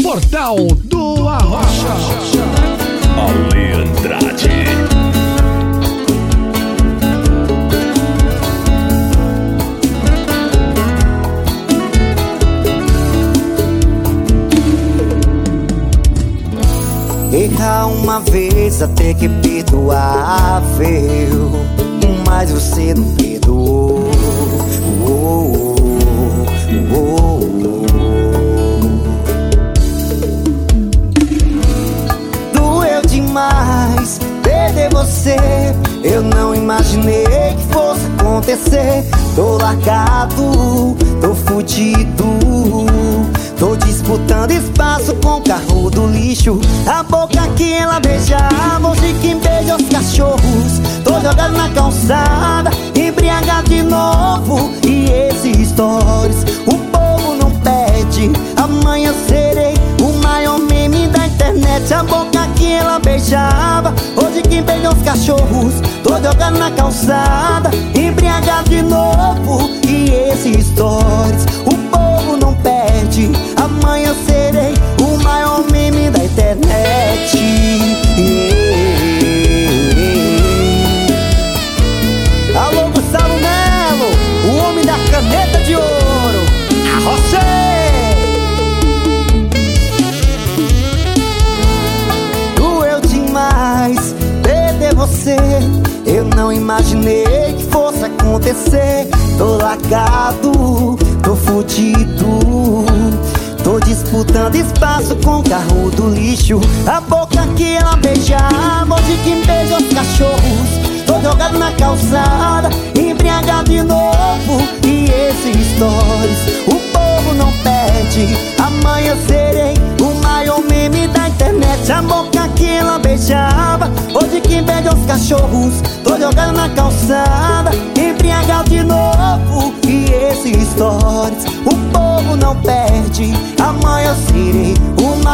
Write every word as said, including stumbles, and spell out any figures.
Portal do Arrocha. Ale Andrade. Errar uma vez até que perdoável, mas você não perdoou. Oh, oh, oh, oh. Doeu demais perder você. Eu não imaginei que fosse acontecer. Tô largado, tô fudido, tô disputando espaço com o carro do lixo. A boca que ela beijava, hoje quem beija os cachorros. Tô jogando na calçada, embriagado de novo. E esses stories, o povo não pede. Amanhã serei o maior meme da internet. A boca que ela beijava, hoje quem beija os cachorros. Tô jogando na calçada, embriagado de novo. E esses stories, o povo não perde. Amanhã serei o maior meme da internet. Yeah. Alô, Gustavo Melo, o homem da caneta de ouro. Arrochei! Doeu demais perder você. Eu não imaginei que fosse acontecer. Tô largado, tô fudido, tô disputando espaço com o carro do lixo. A boca que ela beijava, hoje quem beija os cachorros. Tô jogado na calçada, embriagado de novo. E esses stories, o povo não pede. Amanhã serei o maior meme da internet. A boca que ela beijava, hoje quem beija os cachorros. Tô jogado na calçada, embriagado de novo. E esses stories, o povo não perde. Amanhã serei o maior